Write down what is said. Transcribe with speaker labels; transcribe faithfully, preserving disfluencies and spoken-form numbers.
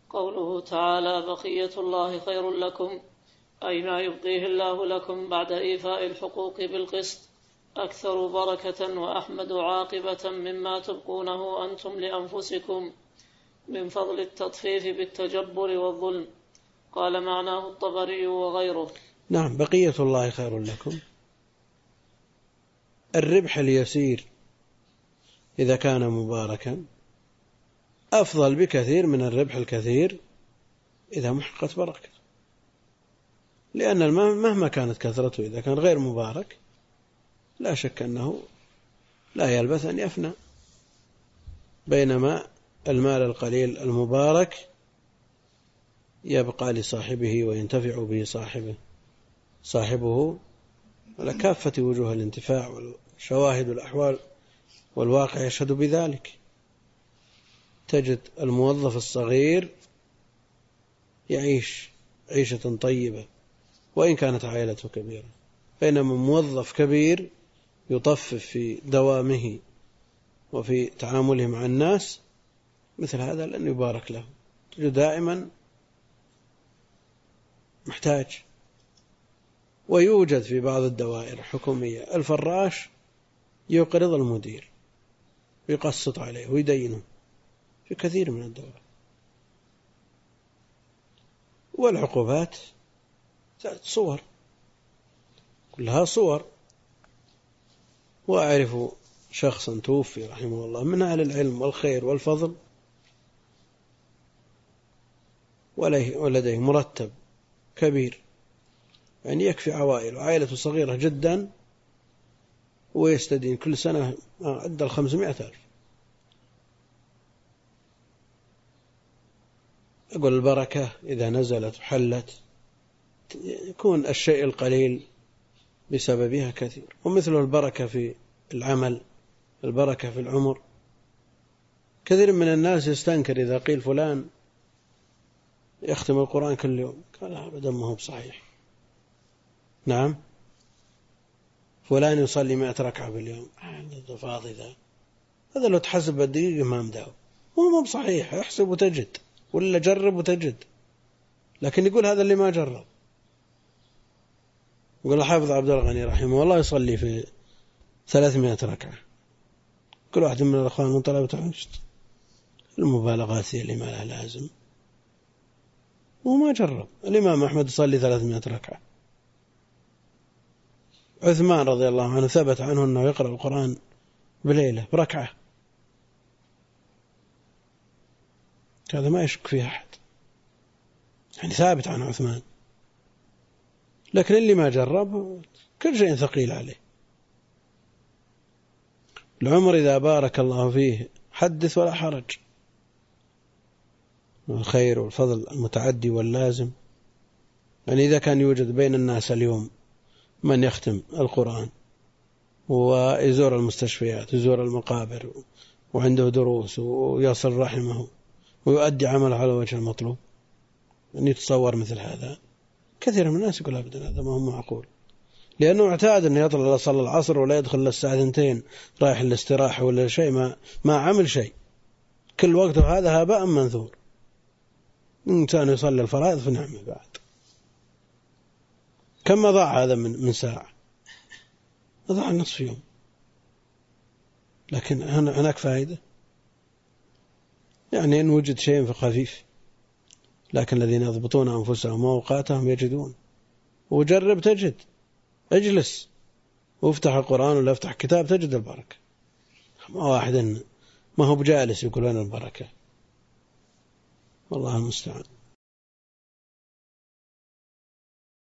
Speaker 1: قوله تعالى: بقية الله خير لكم، أي ما يبقيه الله لكم بعد إيفاء الحقوق بالقسط، أكثر بركة وأحمد عاقبة مما تبقونه أنتم لأنفسكم من فضل التطفيف بالتجبر والظلم. قال معناه الطبري وغيره.
Speaker 2: نعم، بقية الله خير لكم، الربح اليسير إذا كان مباركا أفضل بكثير من الربح الكثير إذا محقت بركة، لأن المال مهما كانت كثرته إذا كان غير مبارك لا شك أنه لا يلبث أن يفنى، بينما المال القليل المبارك يبقى لصاحبه وينتفع به صاحبه صاحبه على كافة وجوه الانتفاع، والشواهد والأحوال والواقع يشهد بذلك. تجد الموظف الصغير يعيش عيشة طيبة وإن كانت عائلته كبيرة، بينما موظف كبير يطفف في دوامه وفي تعامله مع الناس مثل هذا لن يبارك له، تجد دائما محتاج. ويوجد في بعض الدوائر الحكومية الفراش يقرض المدير ويقسط عليه ويدينه في كثير من الدوائر. والعقوبات صور، كلها صور. وأعرف شخصا توفي رحمه الله من أهل العلم والخير والفضل، ولديه مرتب كبير، يعني يكفي عوائل، وعائلته صغيرة جدا، ويستدين كل سنة عند الخمسمائة ألف. أقول البركة إذا نزلت وحلت يكون الشيء القليل بسببها كثير. ومثل البركة في العمل، البركة في العمر. كثير من الناس يستنكر إذا قيل فلان يختم القرآن كل يوم، قال أبدا ما هو بصحيح. نعم، فلان يصلي مئة ركعة باليوم، هذا فاضي ذا، هذا لو تحسب الدقيقة ما مداو، هو ما بصحيح. احسب وتجد، ولا جرب وتجد. لكن يقول هذا اللي ما جرب. يقول الحافظ عبد الغني رحمه الله يصلي في ثلاثمائة ركعة، كل واحد من الأخوان من طلبة العلم المبالغات هي اللي ما لها لازم، وما جرب. الإمام أحمد يصلي ثلاثمائة ركعة، عثمان رضي الله عنه ثبت عنه أنه يقرأ القرآن بليلة بركعة، هذا ما يشك فيه أحد، يعني ثابت عن عثمان. لكن اللي ما جرب كل شيء ثقيل عليه. العمر إذا بارك الله فيه حدث ولا حرج، الخير والفضل المتعدي واللازم. يعني إذا كان يوجد بين الناس اليوم من يختم القرآن ويزور المستشفيات ويزور المقابر وعنده دروس ويصل رحمه ويؤدي عمله على وجه المطلوب، أن يتصور مثل هذا، كثير من الناس يقول أبدا هذا ما هو معقول، لأنه اعتاد أن يطلع لصلاة العصر ولا يدخل للساعة ثنتين رايح الاستراحة ولا شيء، ما ما عمل شيء، كل وقته هذا هباء منثور. إنسان يصلي الفرائض في نعمة بعد، كم ضاع هذا من من ساعة؟ ضاع نصف يوم. لكن هناك فائدة، يعني إن وجد شيء خفيف، لكن الذين يضبطون أنفسهم وأوقاتهم يجدون. وجرب تجد، اجلس وافتح القرآن ولا افتح كتاب تجد البركة. ما واحد ما هو بجالس يقول أنا البركة، والله المستعان.